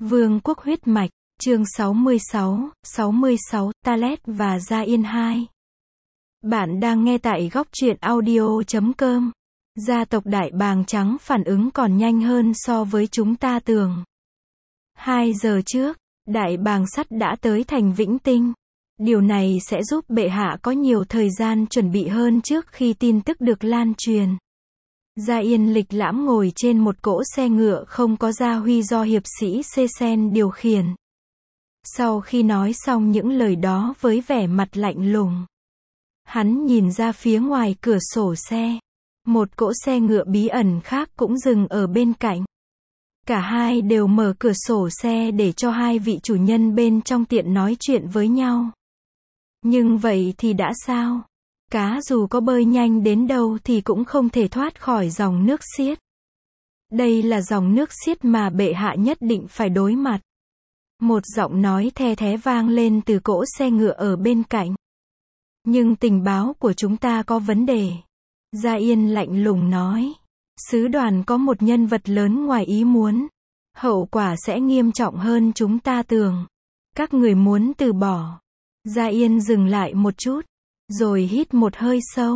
Vương quốc huyết mạch, chương 66, Talet và Gia Yên 2. Bạn đang nghe tại góc truyện audio.com. Gia tộc Đại Bàng Trắng phản ứng còn nhanh hơn so với chúng ta tưởng. 2 giờ trước, Đại Bàng Sắt đã tới thành Vĩnh Tinh. Điều này sẽ giúp bệ hạ có nhiều thời gian chuẩn bị hơn trước khi tin tức được lan truyền. Gia Yên lịch lãm ngồi trên một cỗ xe ngựa không có gia huy do hiệp sĩ Sesen điều khiển. Sau khi nói xong những lời đó với vẻ mặt lạnh lùng, hắn nhìn ra phía ngoài cửa sổ xe. Một cỗ xe ngựa bí ẩn khác cũng dừng ở bên cạnh. Cả hai đều mở cửa sổ xe để cho hai vị chủ nhân bên trong tiện nói chuyện với nhau. Nhưng vậy thì đã sao? Cá dù có bơi nhanh đến đâu thì cũng không thể thoát khỏi dòng nước xiết. Đây là dòng nước xiết mà bệ hạ nhất định phải đối mặt. Một giọng nói the thé vang lên từ cỗ xe ngựa ở bên cạnh. Nhưng tình báo của chúng ta có vấn đề. Gia Yên lạnh lùng nói. Sứ đoàn có một nhân vật lớn ngoài ý muốn. Hậu quả sẽ nghiêm trọng hơn chúng ta tưởng. Các người muốn từ bỏ. Gia Yên dừng lại một chút, rồi hít một hơi sâu.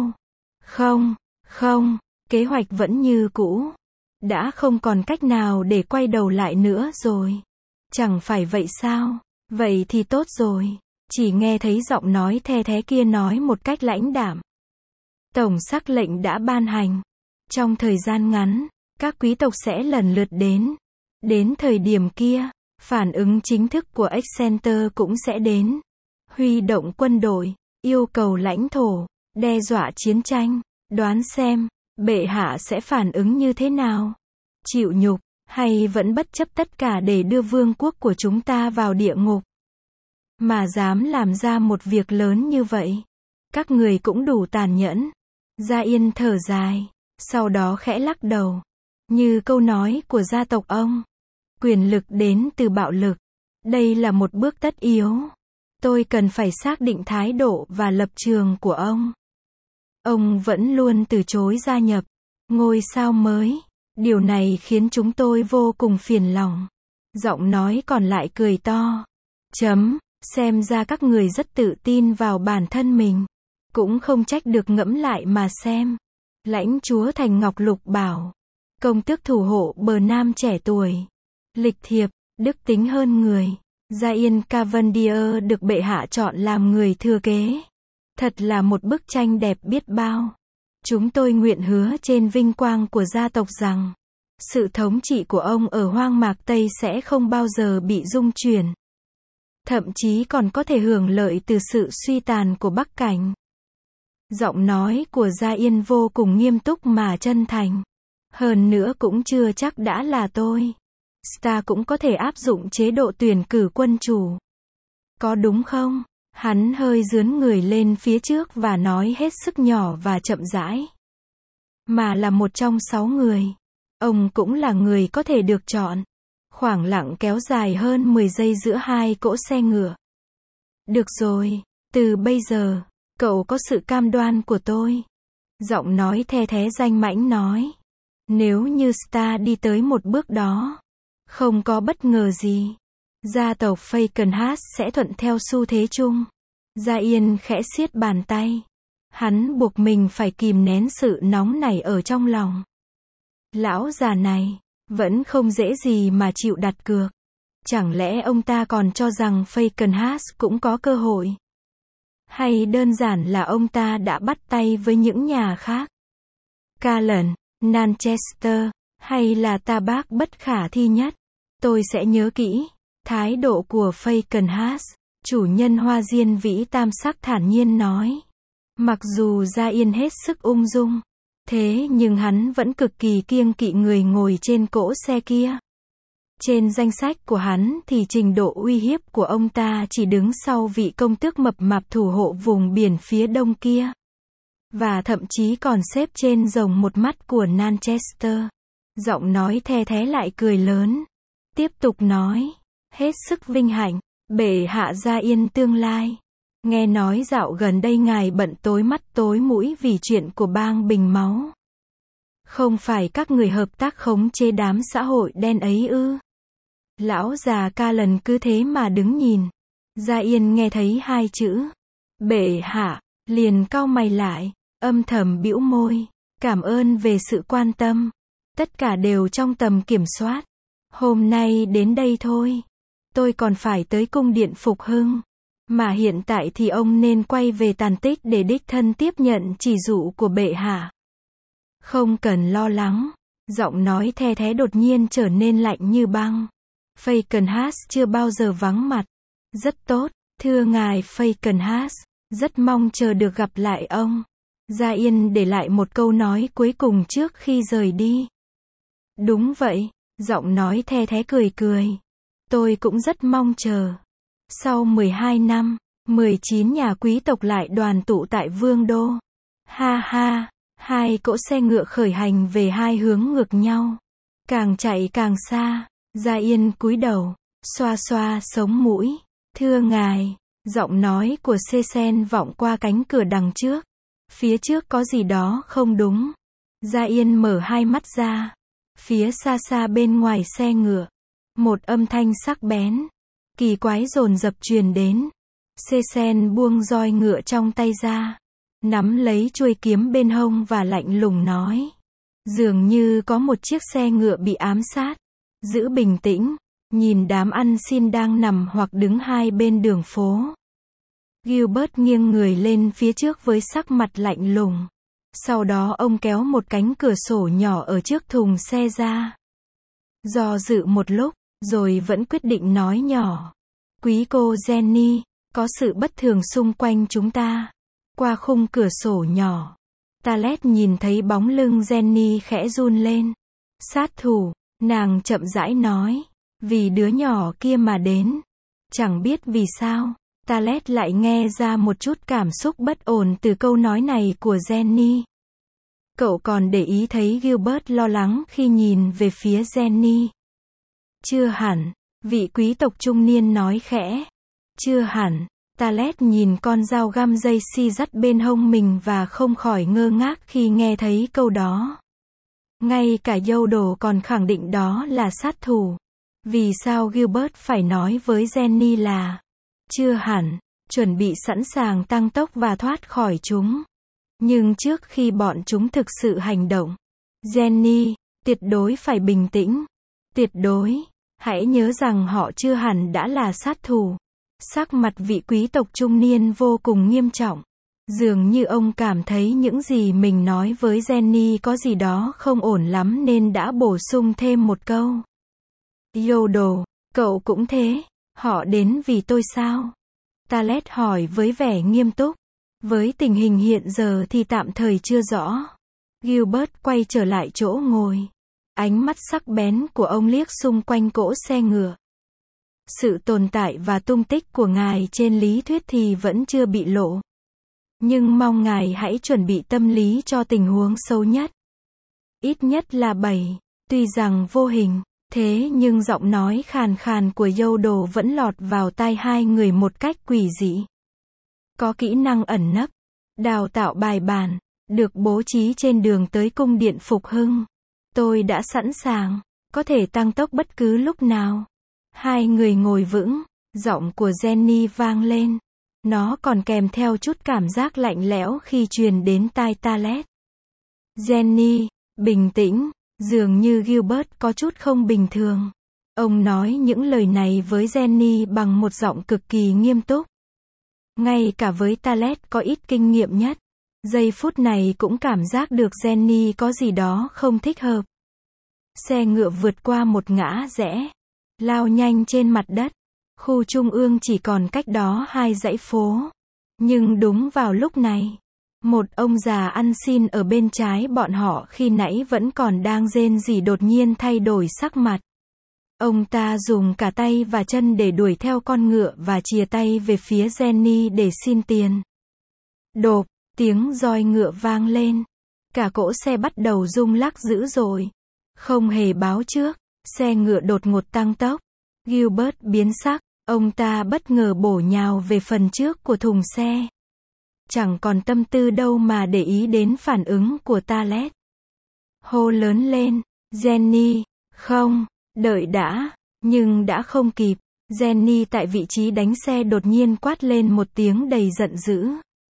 Không, kế hoạch vẫn như cũ. Đã không còn cách nào để quay đầu lại nữa rồi. Chẳng phải vậy sao? Vậy thì tốt rồi. Chỉ nghe thấy giọng nói the thé kia nói một cách lãnh đạm. Tổng sắc lệnh đã ban hành. Trong thời gian ngắn, các quý tộc sẽ lần lượt đến. Đến thời điểm kia, phản ứng chính thức của Excenter cũng sẽ đến. Huy động quân đội, yêu cầu lãnh thổ, đe dọa chiến tranh. Đoán xem, bệ hạ sẽ phản ứng như thế nào? Chịu nhục, hay vẫn bất chấp tất cả để đưa vương quốc của chúng ta vào địa ngục? Mà dám làm ra một việc lớn như vậy. Các người cũng đủ tàn nhẫn. Gia Yên thở dài, sau đó khẽ lắc đầu. Như câu nói của gia tộc ông. Quyền lực đến từ bạo lực. Đây là một bước tất yếu. Tôi cần phải xác định thái độ và lập trường của ông. Ông vẫn luôn từ chối gia nhập ngôi sao mới. Điều này khiến chúng tôi vô cùng phiền lòng. Giọng nói còn lại cười to. Xem ra các người rất tự tin vào bản thân mình. Cũng không trách được, ngẫm lại mà xem. Lãnh chúa Thành Ngọc Lục bảo. Công tước thủ hộ bờ Nam trẻ tuổi. Lịch thiệp, đức tính hơn người. Gia Yên Cavendier được bệ hạ chọn làm người thừa kế. Thật là một bức tranh đẹp biết bao. Chúng tôi nguyện hứa trên vinh quang của gia tộc rằng sự thống trị của ông ở hoang mạc Tây sẽ không bao giờ bị rung chuyển. Thậm chí còn có thể hưởng lợi từ sự suy tàn của Bắc Cảnh. Giọng nói của Gia Yên vô cùng nghiêm túc mà chân thành. Hơn nữa cũng chưa chắc đã là tôi. Star cũng có thể áp dụng chế độ tuyển cử quân chủ. Có đúng không? Hắn hơi dướn người lên phía trước và nói hết sức nhỏ và chậm rãi. Mà là một trong 6 người. Ông cũng là người có thể được chọn. Khoảng lặng kéo dài hơn 10 giây giữa hai cỗ xe ngựa. Được rồi, từ bây giờ, cậu có sự cam đoan của tôi. Giọng nói the thé danh mãnh nói. Nếu như Star đi tới một bước đó, không có bất ngờ gì, gia tộc Falkenhayn sẽ thuận theo xu thế chung. Gia Yên khẽ siết bàn tay. Hắn buộc mình phải kìm nén sự nóng nảy ở trong lòng. Lão già này vẫn không dễ gì mà chịu đặt cược. Chẳng lẽ ông ta còn cho rằng Falkenhayn cũng có cơ hội? Hay đơn giản là ông ta đã bắt tay với những nhà khác? Cullen, Manchester, hay là Tabak bất khả thi nhất? Tôi sẽ nhớ kỹ. Thái độ của Falkenhayn, chủ nhân Hoa Diên Vĩ Tam Sắc thản nhiên nói. Mặc dù Gia Yên hết sức ung dung, thế nhưng hắn vẫn cực kỳ kiêng kỵ người ngồi trên cỗ xe kia. Trên danh sách của hắn thì trình độ uy hiếp của ông ta chỉ đứng sau vị công tước mập mạp thủ hộ vùng biển phía đông kia. Và thậm chí còn xếp trên rồng một mắt của Manchester. Giọng nói the thé lại cười lớn. Tiếp tục nói. Hết sức vinh hạnh, bệ hạ Gia Yên tương lai. Nghe nói dạo gần đây ngài bận tối mắt tối mũi vì chuyện của bang Bình Máu. Không phải các người hợp tác khống chế đám xã hội đen ấy ư? Lão già Callan cứ thế mà đứng nhìn. Gia Yên nghe thấy hai chữ bệ hạ, liền cau mày lại, âm thầm bĩu môi, cảm ơn về sự quan tâm. Tất cả đều trong tầm kiểm soát. Hôm nay đến đây thôi. Tôi còn phải tới cung điện Phục Hưng. Mà hiện tại thì ông nên quay về Tàn Tích để đích thân tiếp nhận chỉ dụ của bệ hạ. Không cần lo lắng. Giọng nói the thé đột nhiên trở nên lạnh như băng. Falkenhayn chưa bao giờ vắng mặt. Rất tốt, thưa ngài Falkenhayn, rất mong chờ được gặp lại ông. Gia Yên để lại một câu nói cuối cùng trước khi rời đi. Đúng vậy, giọng nói the thé cười cười. Tôi cũng rất mong chờ. Sau 12 năm, 19 nhà quý tộc lại đoàn tụ tại Vương đô. Ha ha, hai cỗ xe ngựa khởi hành về hai hướng ngược nhau. Càng chạy càng xa, Gia Yên cúi đầu, xoa xoa sống mũi. Thưa ngài, giọng nói của Sesen vọng qua cánh cửa đằng trước. Phía trước có gì đó không đúng. Gia Yên mở hai mắt ra. Phía xa xa bên ngoài xe ngựa, một âm thanh sắc bén, kỳ quái dồn dập truyền đến. Sesen buông roi ngựa trong tay ra, nắm lấy chuôi kiếm bên hông và lạnh lùng nói. Dường như có một chiếc xe ngựa bị ám sát. Giữ bình tĩnh, nhìn đám ăn xin đang nằm hoặc đứng hai bên đường phố. Gilbert nghiêng người lên phía trước với sắc mặt lạnh lùng. Sau đó ông kéo một cánh cửa sổ nhỏ ở trước thùng xe ra. Do dự một lúc, rồi vẫn quyết định nói nhỏ. Quý cô Jenny, có sự bất thường xung quanh chúng ta. Qua khung cửa sổ nhỏ, Talet nhìn thấy bóng lưng Jenny khẽ run lên. Sát thủ, nàng chậm rãi nói. Vì đứa nhỏ kia mà đến. Chẳng biết vì sao, Talet lại nghe ra một chút cảm xúc bất ổn từ câu nói này của Jenny. Cậu còn để ý thấy Gilbert lo lắng khi nhìn về phía Jenny. Chưa hẳn, vị quý tộc trung niên nói khẽ. Chưa hẳn, Talet nhìn con dao găm dây xi dắt bên hông mình và không khỏi ngơ ngác khi nghe thấy câu đó. Ngay cả Yodel còn khẳng định đó là sát thủ. Vì sao Gilbert phải nói với Jenny là chưa hẳn, chuẩn bị sẵn sàng tăng tốc và thoát khỏi chúng. Nhưng trước khi bọn chúng thực sự hành động, Jenny, tuyệt đối phải bình tĩnh. Tuyệt đối, hãy nhớ rằng họ chưa hẳn đã là sát thủ. Sắc mặt vị quý tộc trung niên vô cùng nghiêm trọng. Dường như ông cảm thấy những gì mình nói với Jenny có gì đó không ổn lắm nên đã bổ sung thêm một câu. Yodel, cậu cũng thế, họ đến vì tôi sao? Talet hỏi với vẻ nghiêm túc. Với tình hình hiện giờ thì tạm thời chưa rõ. Gilbert quay trở lại chỗ ngồi. Ánh mắt sắc bén của ông liếc xung quanh cỗ xe ngựa. Sự tồn tại và tung tích của ngài trên lý thuyết thì vẫn chưa bị lộ. Nhưng mong ngài hãy chuẩn bị tâm lý cho tình huống xấu nhất. Ít nhất là 7. Tuy rằng vô hình, thế nhưng giọng nói khàn khàn của Yodel vẫn lọt vào tai hai người một cách quỷ dị. Có kỹ năng ẩn nấp, đào tạo bài bản, được bố trí trên đường tới cung điện Phục Hưng. Tôi đã sẵn sàng, có thể tăng tốc bất cứ lúc nào. Hai người ngồi vững, giọng của Jenny vang lên. Nó còn kèm theo chút cảm giác lạnh lẽo khi truyền đến tai Talet. Jenny, bình tĩnh, dường như Gilbert có chút không bình thường. Ông nói những lời này với Jenny bằng một giọng cực kỳ nghiêm túc. Ngay cả với Talet có ít kinh nghiệm nhất, giây phút này cũng cảm giác được Jenny có gì đó không thích hợp. Xe ngựa vượt qua một ngã rẽ, lao nhanh trên mặt đất. Khu trung ương chỉ còn cách đó 2 dãy phố. Nhưng đúng vào lúc này, một ông già ăn xin ở bên trái bọn họ khi nãy vẫn còn đang rên rỉ đột nhiên thay đổi sắc mặt. Ông ta dùng cả tay và chân để đuổi theo con ngựa và chìa tay về phía Jenny để xin tiền. Độp, tiếng roi ngựa vang lên. Cả cỗ xe bắt đầu rung lắc dữ dội. Không hề báo trước, xe ngựa đột ngột tăng tốc. Gilbert biến sắc, ông ta bất ngờ bổ nhào về phần trước của thùng xe. Chẳng còn tâm tư đâu mà để ý đến phản ứng của Talet. Hô lớn lên, Jenny, không, đợi đã. Nhưng đã không kịp. Jenny tại vị trí đánh xe đột nhiên quát lên một tiếng đầy giận dữ.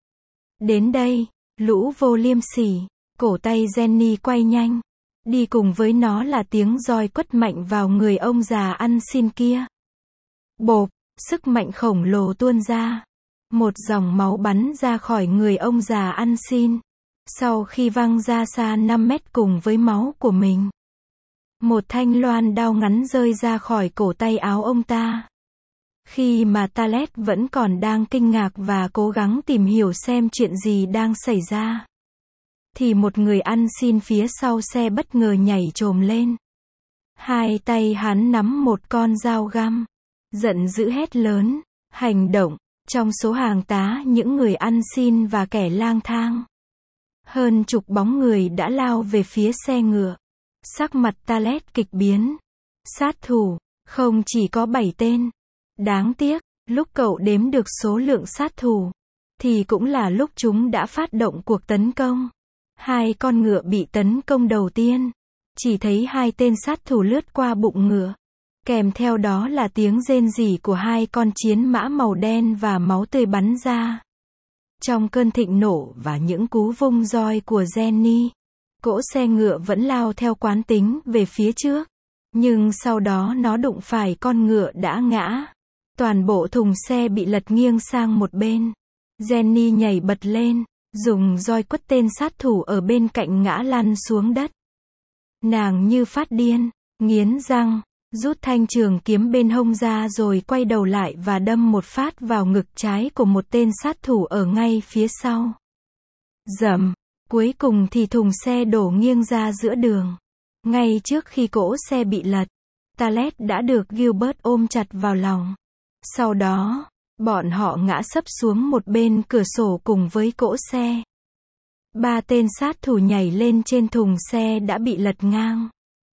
Đến đây, lũ vô liêm sỉ. Cổ tay Jenny quay nhanh. Đi cùng với nó là tiếng roi quất mạnh vào người ông già ăn xin kia. Bộp, sức mạnh khổng lồ tuôn ra. Một dòng máu bắn ra khỏi người ông già ăn xin. Sau khi văng ra xa 5 mét cùng với máu của mình. Một thanh loan đao ngắn rơi ra khỏi cổ tay áo ông ta. Khi mà Talet vẫn còn đang kinh ngạc và cố gắng tìm hiểu xem chuyện gì đang xảy ra, thì một người ăn xin phía sau xe bất ngờ nhảy chồm lên. Hai tay hắn nắm một con dao găm. Giận dữ hét lớn, hành động. Trong số hàng tá những người ăn xin và kẻ lang thang, hơn chục bóng người đã lao về phía xe ngựa. Sắc mặt Talet kịch biến. Sát thủ, không chỉ có 7 tên. Đáng tiếc, lúc cậu đếm được số lượng sát thủ, thì cũng là lúc chúng đã phát động cuộc tấn công. Hai con ngựa bị tấn công đầu tiên. Chỉ thấy hai tên sát thủ lướt qua bụng ngựa. Kèm theo đó là tiếng rên rỉ của hai con chiến mã màu đen và máu tươi bắn ra. Trong cơn thịnh nộ và những cú vung roi của Jenny, cỗ xe ngựa vẫn lao theo quán tính về phía trước. Nhưng sau đó nó đụng phải con ngựa đã ngã. Toàn bộ thùng xe bị lật nghiêng sang một bên. Jenny nhảy bật lên, dùng roi quất tên sát thủ ở bên cạnh ngã lăn xuống đất. Nàng như phát điên, nghiến răng, rút thanh trường kiếm bên hông ra rồi quay đầu lại và đâm một phát vào ngực trái của một tên sát thủ ở ngay phía sau. Rầm, cuối cùng thì thùng xe đổ nghiêng ra giữa đường. Ngay trước khi cỗ xe bị lật, Talet đã được Gilbert ôm chặt vào lòng. Sau đó, bọn họ ngã sấp xuống một bên cửa sổ cùng với cỗ xe. 3 tên sát thủ nhảy lên trên thùng xe đã bị lật ngang.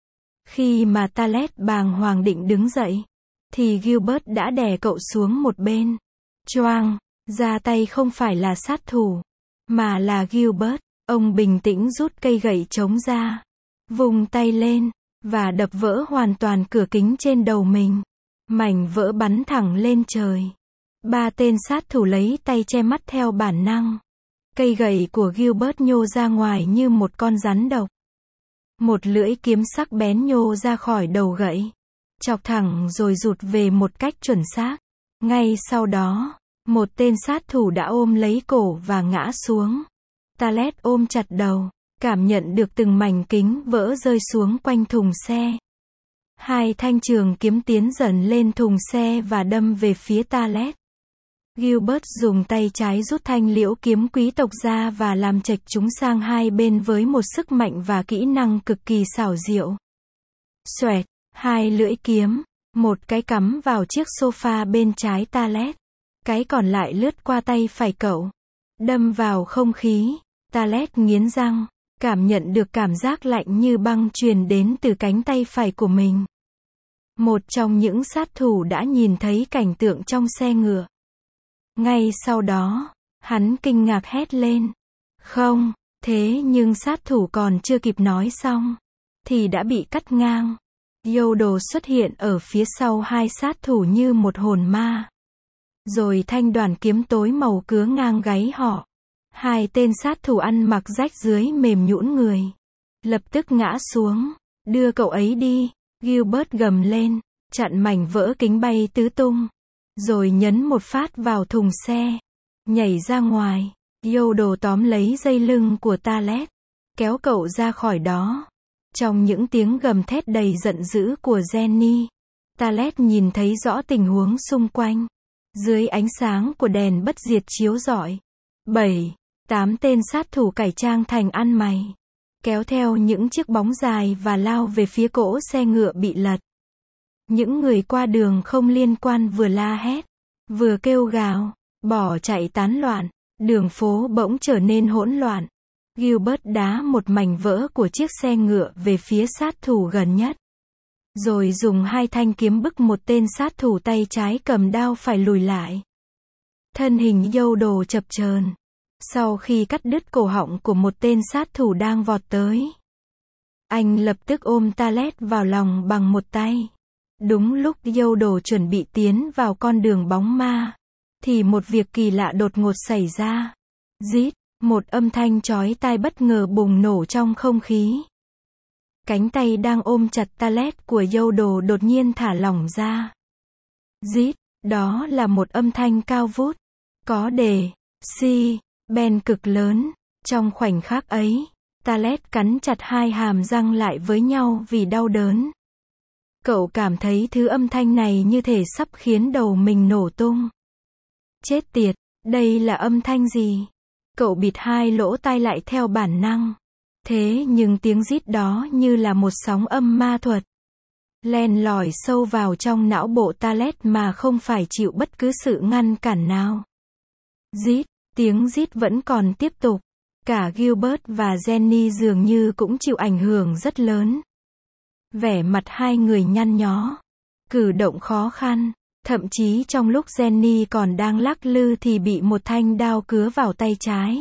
Khi mà Talet bàng hoàng định đứng dậy, thì Gilbert đã đè cậu xuống một bên. Choang, ra tay không phải là sát thủ, mà là Gilbert. Ông bình tĩnh rút cây gậy chống ra, vùng tay lên, và đập vỡ hoàn toàn cửa kính trên đầu mình. Mảnh vỡ bắn thẳng lên trời. 3 tên sát thủ lấy tay che mắt theo bản năng. Cây gậy của Gilbert nhô ra ngoài như một con rắn độc. Một lưỡi kiếm sắc bén nhô ra khỏi đầu gậy, chọc thẳng rồi rụt về một cách chuẩn xác. Ngay sau đó, một tên sát thủ đã ôm lấy cổ và ngã xuống. Talet ôm chặt đầu, cảm nhận được từng mảnh kính vỡ rơi xuống quanh thùng xe. Hai thanh trường kiếm tiến dần lên thùng xe và đâm về phía Talet. Gilbert dùng tay trái rút thanh liễu kiếm quý tộc ra và làm chệch chúng sang hai bên với một sức mạnh và kỹ năng cực kỳ xảo diệu. Xoẹt, hai lưỡi kiếm, một cái cắm vào chiếc sofa bên trái Talet, cái còn lại lướt qua tay phải cậu, đâm vào không khí. Talet nghiến răng, cảm nhận được cảm giác lạnh như băng truyền đến từ cánh tay phải của mình. Một trong những sát thủ đã nhìn thấy cảnh tượng trong xe ngựa. Ngay sau đó, hắn kinh ngạc hét lên. Không, thế nhưng sát thủ còn chưa kịp nói xong, thì đã bị cắt ngang. Yodo xuất hiện ở phía sau hai sát thủ như một hồn ma. Rồi thanh đoàn kiếm tối màu cứa ngang gáy họ. Hai tên sát thủ ăn mặc rách dưới mềm nhũn người. Lập tức ngã xuống. Đưa cậu ấy đi. Gilbert gầm lên, chặn mảnh vỡ kính bay tứ tung. Rồi nhấn một phát vào thùng xe. Nhảy ra ngoài. Yodo tóm lấy dây lưng của Talet, kéo cậu ra khỏi đó. Trong những tiếng gầm thét đầy giận dữ của Jenny, Talet nhìn thấy rõ tình huống xung quanh. Dưới ánh sáng của đèn bất diệt chiếu rọi, 7-8 tên sát thủ cải trang thành ăn mày, kéo theo những chiếc bóng dài và lao về phía cỗ xe ngựa bị lật. Những người qua đường không liên quan vừa la hét, vừa kêu gào, bỏ chạy tán loạn. Đường phố bỗng trở nên hỗn loạn. Gilbert đá một mảnh vỡ của chiếc xe ngựa về phía sát thủ gần nhất. Rồi dùng hai thanh kiếm bức một tên sát thủ tay trái cầm đao phải lùi lại. Thân hình Yodo chập chờn. Sau khi cắt đứt cổ họng của một tên sát thủ đang vọt tới, anh lập tức ôm Talet vào lòng bằng một tay. Đúng lúc Yodel chuẩn bị tiến vào con đường bóng ma, thì một việc kỳ lạ đột ngột xảy ra. Rít, một âm thanh chói tai bất ngờ bùng nổ trong không khí. Cánh tay đang ôm chặt talet của Yodel đột nhiên thả lỏng ra. Rít, đó là một âm thanh cao vút, có đề, si, ben cực lớn. Trong khoảnh khắc ấy, talet cắn chặt hai hàm răng lại với nhau vì đau đớn. Cậu cảm thấy thứ âm thanh này như thể sắp khiến đầu mình nổ tung. Chết tiệt, đây là âm thanh gì? Cậu bịt hai lỗ tai lại theo bản năng. Thế nhưng tiếng rít đó như là một sóng âm ma thuật, len lỏi sâu vào trong não bộ talet mà không phải chịu bất cứ sự ngăn cản nào. Rít, tiếng rít vẫn còn tiếp tục. Cả Gilbert và Jenny dường như cũng chịu ảnh hưởng rất lớn. Vẻ mặt hai người nhăn nhó, cử động khó khăn, thậm chí trong lúc Jenny còn đang lắc lư thì bị một thanh đao cứa vào tay trái.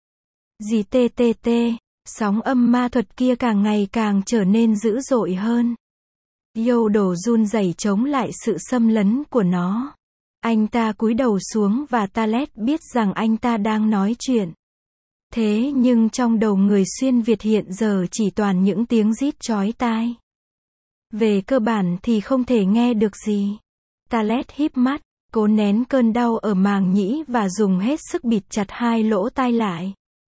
Dì TTT, sóng âm ma thuật kia càng ngày càng trở nên dữ dội hơn. Yodel run rẩy chống lại sự xâm lấn của nó. Anh ta cúi đầu xuống và talet biết rằng anh ta đang nói chuyện. Thế nhưng trong đầu người xuyên Việt hiện giờ chỉ toàn những tiếng rít chói tai. Về cơ bản thì không thể nghe được gì. Talet híp mắt, cố nén cơn đau ở màng nhĩ và dùng hết sức bịt chặt hai lỗ tai lại.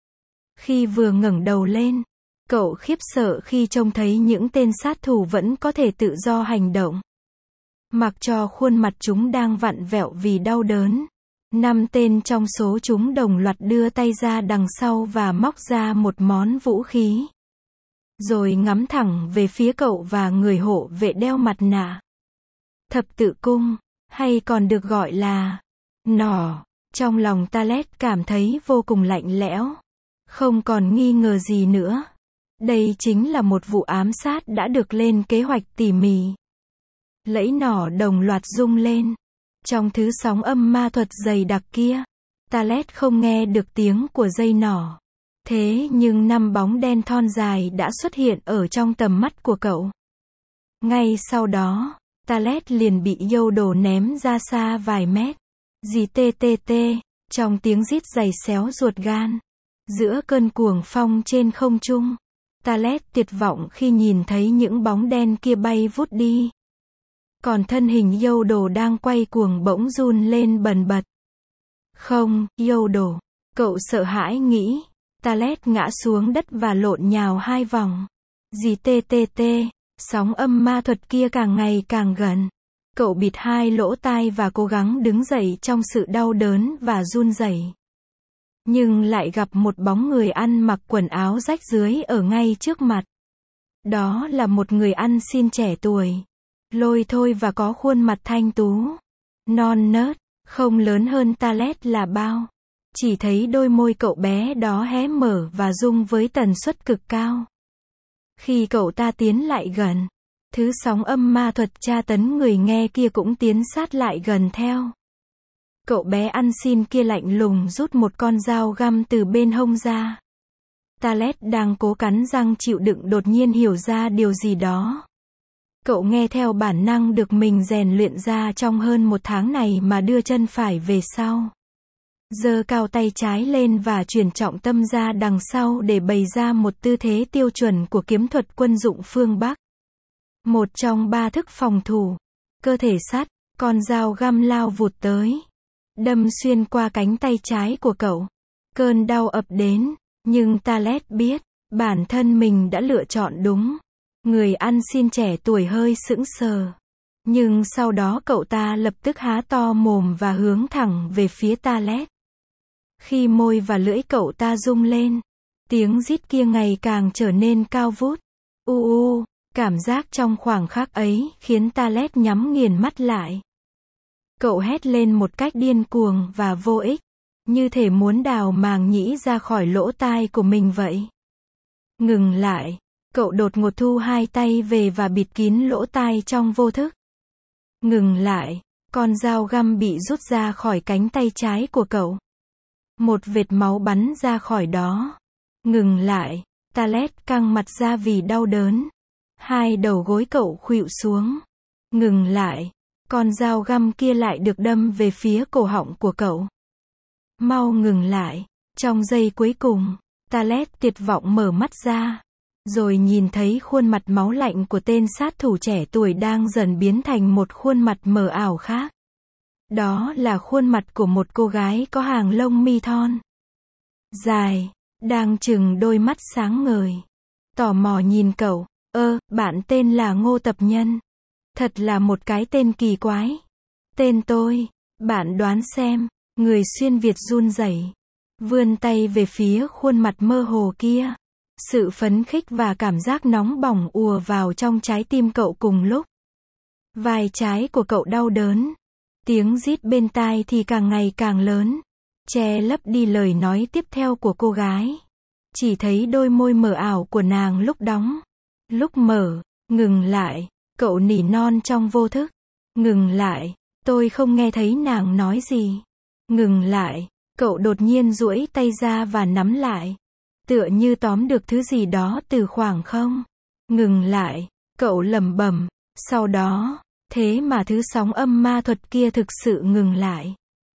Khi vừa ngẩng đầu lên, cậu khiếp sợ khi trông thấy những tên sát thủ vẫn có thể tự do hành động. Mặc cho khuôn mặt chúng đang vặn vẹo vì đau đớn. 5 tên trong số chúng đồng loạt đưa tay ra đằng sau và móc ra một món vũ khí. Rồi ngắm thẳng về phía cậu và người hộ vệ đeo mặt nạ. Thập tự cung, hay còn được gọi là nỏ. Trong lòng talet cảm thấy vô cùng lạnh lẽo. Không còn nghi ngờ gì nữa. Đây chính là một vụ ám sát đã được lên kế hoạch tỉ mỉ. Lẫy nỏ đồng loạt rung lên. Trong thứ sóng âm ma thuật dày đặc kia, talet không nghe được tiếng của dây nỏ. Thế nhưng 5 bóng đen thon dài đã xuất hiện ở trong tầm mắt của cậu. Ngay sau đó, talet liền bị Yodel ném ra xa vài mét. Dì TTT, trong tiếng rít giày xéo ruột gan. Giữa cơn cuồng phong trên không trung, talet tuyệt vọng khi nhìn thấy những bóng đen kia bay vút đi. Còn thân hình Yodel đang quay cuồng bỗng run lên bần bật. Không, Yodel, cậu sợ hãi nghĩ. Talet ngã xuống đất và lộn nhào 2 vòng. Dì TTT, sóng âm ma thuật kia càng ngày càng gần. Cậu bịt hai lỗ tai và cố gắng đứng dậy trong sự đau đớn và run rẩy. Nhưng lại gặp một bóng người ăn mặc quần áo rách rưới ở ngay trước mặt. Đó là một người ăn xin trẻ tuổi, lôi thôi và có khuôn mặt thanh tú, non nớt, không lớn hơn talet là bao. Chỉ thấy đôi môi cậu bé đó hé mở và rung với tần suất cực cao. Khi cậu ta tiến lại gần, thứ sóng âm ma thuật tra tấn người nghe kia cũng tiến sát lại gần theo. Cậu bé ăn xin kia lạnh lùng rút một con dao găm từ bên hông ra. Talet đang cố cắn răng chịu đựng đột nhiên hiểu ra điều gì đó. Cậu nghe theo bản năng được mình rèn luyện ra trong hơn 1 tháng này mà đưa chân phải về sau. Giơ cao tay trái lên và chuyển trọng tâm ra đằng sau để bày ra một tư thế tiêu chuẩn của kiếm thuật quân dụng phương Bắc. Một trong 3 thức phòng thủ. Cơ thể sắt, con dao găm lao vụt tới. Đâm xuyên qua cánh tay trái của cậu. Cơn đau ập đến, nhưng talet biết, bản thân mình đã lựa chọn đúng. Người ăn xin trẻ tuổi hơi sững sờ. Nhưng sau đó cậu ta lập tức há to mồm và hướng thẳng về phía talet. Khi môi và lưỡi cậu ta rung lên, tiếng rít kia ngày càng trở nên cao vút. Cảm giác trong khoảng khắc ấy khiến talet nhắm nghiền mắt lại. Cậu hét lên một cách điên cuồng và vô ích, như thể muốn đào màng nhĩ ra khỏi lỗ tai của mình vậy. Ngừng lại, cậu đột ngột thu hai tay về và bịt kín lỗ tai trong vô thức. Ngừng lại, con dao găm bị rút ra khỏi cánh tay trái của cậu. Một vệt máu bắn ra khỏi đó. Ngừng lại, talet căng mặt ra vì đau đớn. Hai đầu gối cậu khuỵu xuống. Ngừng lại. Con dao găm kia lại được đâm về phía cổ họng của cậu. Mau ngừng lại. Trong giây cuối cùng, Talet tuyệt vọng mở mắt ra. Rồi nhìn thấy khuôn mặt máu lạnh của tên sát thủ trẻ tuổi đang dần biến thành một khuôn mặt mờ ảo khác. Đó là khuôn mặt của một cô gái có hàng lông mi thon dài, đang trừng đôi mắt sáng ngời. Tò mò nhìn cậu, bạn tên là Ngô Tập Nhân. Thật là một cái tên kỳ quái. Tên tôi, bạn đoán xem. Người xuyên Việt run rẩy, vươn tay về phía khuôn mặt mơ hồ kia. Sự phấn khích và cảm giác nóng bỏng ùa vào trong trái tim cậu cùng lúc. Vai trái của cậu đau đớn. Tiếng rít bên tai thì càng ngày càng lớn, che lấp đi lời nói tiếp theo của cô gái. Chỉ thấy đôi môi mờ ảo của nàng lúc đóng, lúc mở. Ngừng lại, cậu nỉ non trong vô thức. Ngừng lại, tôi không nghe thấy nàng nói gì. Ngừng lại, cậu đột nhiên duỗi tay ra và nắm lại. Tựa như tóm được thứ gì đó từ khoảng không. Ngừng lại, cậu lẩm bẩm. Sau đó, thế mà thứ sóng âm ma thuật kia thực sự ngừng lại.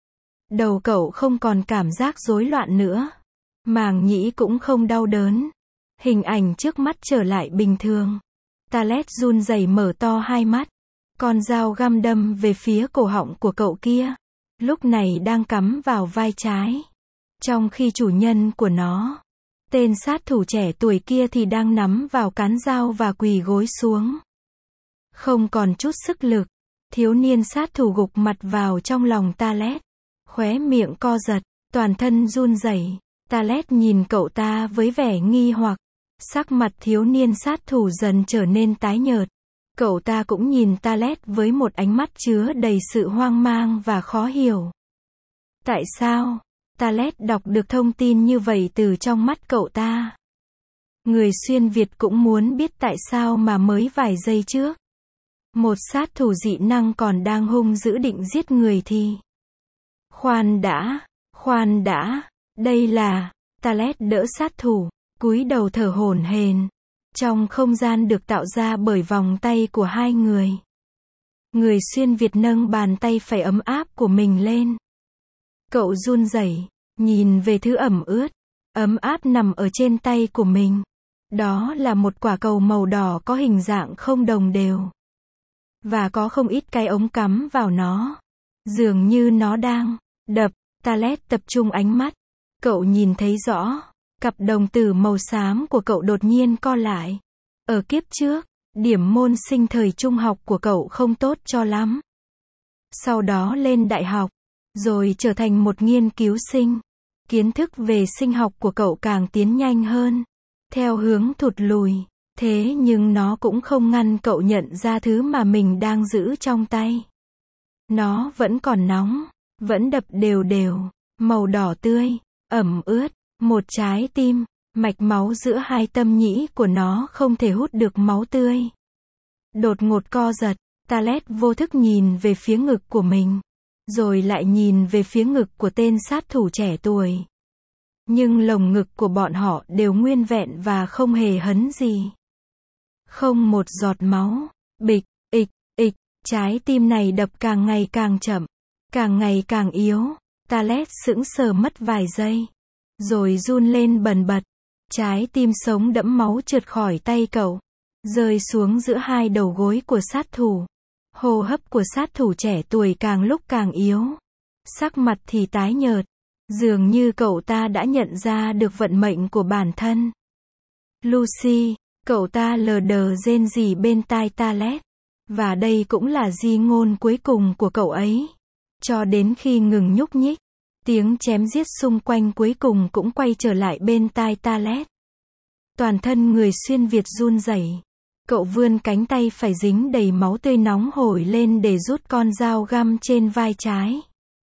Đầu cậu không còn cảm giác rối loạn nữa. Màng nhĩ cũng không đau đớn. Hình ảnh trước mắt trở lại bình thường. Talet run rẩy mở to hai mắt. Con dao găm đâm về phía cổ họng của cậu kia, lúc này đang cắm vào vai trái. Trong khi chủ nhân của nó, tên sát thủ trẻ tuổi kia thì đang nắm vào cán dao và quỳ gối xuống. Không còn chút sức lực, thiếu niên sát thủ gục mặt vào trong lòng Talet. Khóe miệng co giật, toàn thân run rẩy. Talet nhìn cậu ta với vẻ nghi hoặc. Sắc mặt thiếu niên sát thủ dần trở nên tái nhợt. Cậu ta cũng nhìn Talet với một ánh mắt chứa đầy sự hoang mang và khó hiểu. Tại sao? Talet đọc được thông tin như vậy từ trong mắt cậu ta. Người xuyên Việt cũng muốn biết tại sao mà mới vài giây trước, một sát thủ dị năng còn đang hung dữ định giết người thì... Khoan đã, đây là... Talet đỡ sát thủ, cúi đầu thở hổn hển. Trong không gian được tạo ra bởi vòng tay của hai người. Người xuyên Việt nâng bàn tay phải ấm áp của mình lên. Cậu run rẩy, nhìn về thứ ẩm ướt, ấm áp nằm ở trên tay của mình. Đó là một quả cầu màu đỏ có hình dạng không đồng đều. Và có không ít cái ống cắm vào nó. Dường như nó đang đập. Talet tập trung ánh mắt. Cậu nhìn thấy rõ. Cặp đồng tử màu xám của cậu đột nhiên co lại. Ở kiếp trước, điểm môn sinh thời trung học của cậu không tốt cho lắm. Sau đó lên đại học, rồi trở thành một nghiên cứu sinh. Kiến thức về sinh học của cậu càng tiến nhanh hơn, theo hướng thụt lùi. Thế nhưng nó cũng không ngăn cậu nhận ra thứ mà mình đang giữ trong tay. Nó vẫn còn nóng, vẫn đập đều đều, màu đỏ tươi, ẩm ướt. Một trái tim, mạch máu giữa hai tâm nhĩ của nó không thể hút được máu tươi. Đột ngột co giật, Talet vô thức nhìn về phía ngực của mình, rồi lại nhìn về phía ngực của tên sát thủ trẻ tuổi. Nhưng lồng ngực của bọn họ đều nguyên vẹn và không hề hấn gì. Không một giọt máu. Bịch, ịch, ịch, trái tim này đập càng ngày càng chậm, càng ngày càng yếu. Talet sững sờ mất vài giây, rồi run lên bần bật. Trái tim sống đẫm máu trượt khỏi tay cậu, rơi xuống giữa hai đầu gối của sát thủ. Hô hấp của sát thủ trẻ tuổi càng lúc càng yếu, sắc mặt thì tái nhợt. Dường như cậu ta đã nhận ra được vận mệnh của bản thân. Lucy, cậu ta lờ đờ rên rỉ bên tai Talet. Và đây cũng là di ngôn cuối cùng của cậu ấy. Cho đến khi ngừng nhúc nhích, tiếng chém giết xung quanh cuối cùng cũng quay trở lại bên tai Talet. Toàn thân người xuyên Việt run rẩy. Cậu vươn cánh tay phải dính đầy máu tươi nóng hổi lên để rút con dao găm trên vai trái.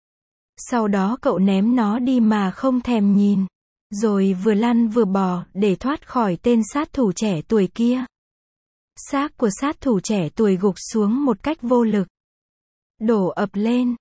Sau đó cậu ném nó đi mà không thèm nhìn. Rồi vừa lăn vừa bò để thoát khỏi tên sát thủ trẻ tuổi kia. Xác của sát thủ trẻ tuổi gục xuống một cách vô lực. Đổ ập lên,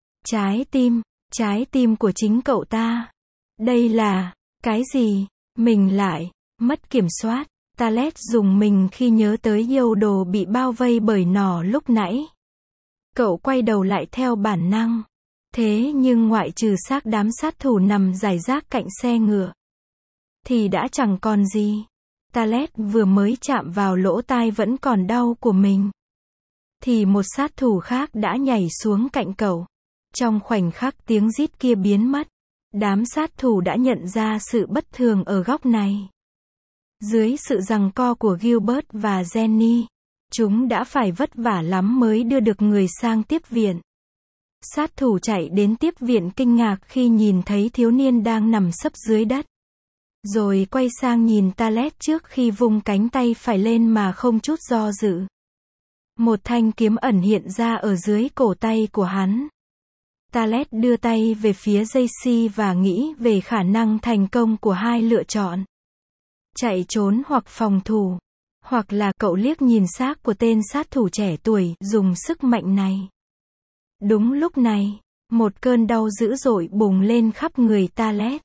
trái tim của chính cậu ta. Đây là, cái gì? Mình lại, mất kiểm soát. Talet dùng mình khi nhớ tới yêu đồ bị bao vây bởi nó lúc nãy. Cậu quay đầu lại theo bản năng. Thế nhưng ngoại trừ xác đám sát thủ nằm rải rác cạnh xe ngựa, thì đã chẳng còn gì. Talet vừa mới chạm vào lỗ tai vẫn còn đau của mình, thì một sát thủ khác đã nhảy xuống cạnh cậu. Trong khoảnh khắc tiếng rít kia biến mất, đám sát thủ đã nhận ra sự bất thường ở góc này. Dưới sự giằng co của Gilbert và Jenny, chúng đã phải vất vả lắm mới đưa được người sang tiếp viện. Sát thủ chạy đến tiếp viện kinh ngạc khi nhìn thấy thiếu niên đang nằm sấp dưới đất. Rồi quay sang nhìn Talet trước khi vung cánh tay phải lên mà không chút do dự. Một thanh kiếm ẩn hiện ra ở dưới cổ tay của hắn. Talet đưa tay về phía Daisy và nghĩ về khả năng thành công của hai lựa chọn. Chạy trốn hoặc phòng thủ. Hoặc là cậu liếc nhìn xác của tên sát thủ trẻ tuổi dùng sức mạnh này. Đúng lúc này, một cơn đau dữ dội bùng lên khắp người Talet.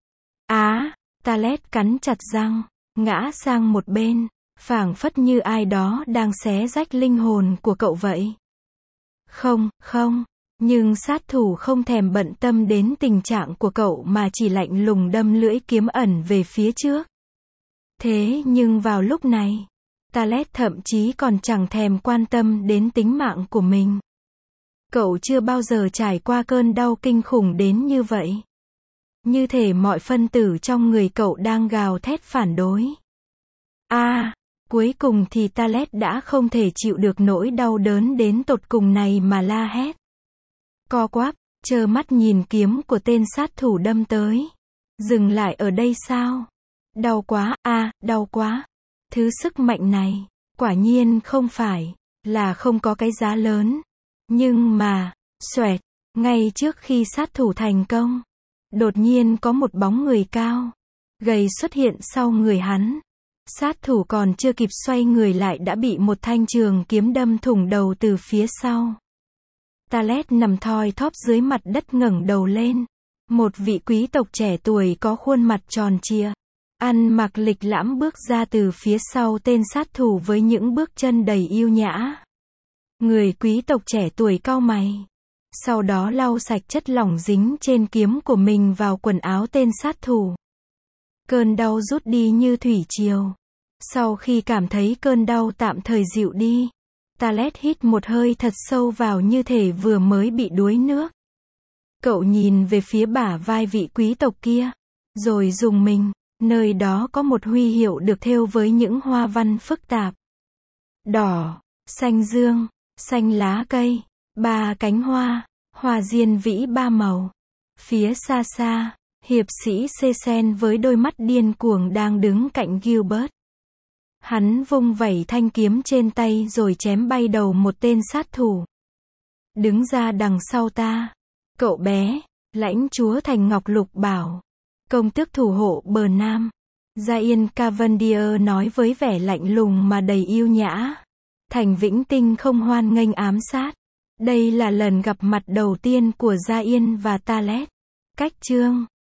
Talet cắn chặt răng, ngã sang một bên, phảng phất như ai đó đang xé rách linh hồn của cậu vậy. Không, nhưng sát thủ không thèm bận tâm đến tình trạng của cậu mà chỉ lạnh lùng đâm lưỡi kiếm ẩn về phía trước. Thế nhưng vào lúc này, Talet thậm chí còn chẳng thèm quan tâm đến tính mạng của mình. Cậu chưa bao giờ trải qua cơn đau kinh khủng đến như vậy. Như thể mọi phân tử trong người cậu đang gào thét phản đối. Cuối cùng thì Talet đã không thể chịu được nỗi đau đớn đến tột cùng này mà la hét. Co quắp, trơ mắt nhìn kiếm của tên sát thủ đâm tới. Dừng lại ở đây sao? Đau quá, đau quá. Thứ sức mạnh này, quả nhiên không phải là không có cái giá lớn. Nhưng mà, xoẹt, ngay trước khi sát thủ thành công, đột nhiên có một bóng người cao, gầy xuất hiện sau người hắn. Sát thủ còn chưa kịp xoay người lại đã bị một thanh trường kiếm đâm thủng đầu từ phía sau. Talet nằm thoi thóp dưới mặt đất ngẩng đầu lên. Một vị quý tộc trẻ tuổi có khuôn mặt tròn trịa, ăn mặc lịch lãm bước ra từ phía sau tên sát thủ với những bước chân đầy yêu nhã. Người quý tộc trẻ tuổi cau mày. Sau đó lau sạch chất lỏng dính trên kiếm của mình vào quần áo tên sát thủ. Cơn đau rút đi như thủy triều. Sau khi cảm thấy cơn đau tạm thời dịu đi, Talet hít một hơi thật sâu vào như thể vừa mới bị đuối nước. Cậu nhìn về phía bả vai vị quý tộc kia, rồi rùng mình, nơi đó có một huy hiệu được thêu với những hoa văn phức tạp. Đỏ, xanh dương, xanh lá cây, 3 cánh hoa, hoa diên vĩ 3 màu. Phía xa xa, hiệp sĩ Sesen với đôi mắt điên cuồng đang đứng cạnh Gilbert. Hắn vung vẩy thanh kiếm trên tay rồi chém bay đầu một tên sát thủ. Đứng ra đằng sau ta, cậu bé, lãnh chúa thành ngọc lục bảo. Công tước thủ hộ bờ Nam. Ian Cavendier nói với vẻ lạnh lùng mà đầy yêu nhã. Thành Vĩnh Tinh không hoan nghênh ám sát. Đây là lần gặp mặt đầu tiên của Ian và Talet. Cách chương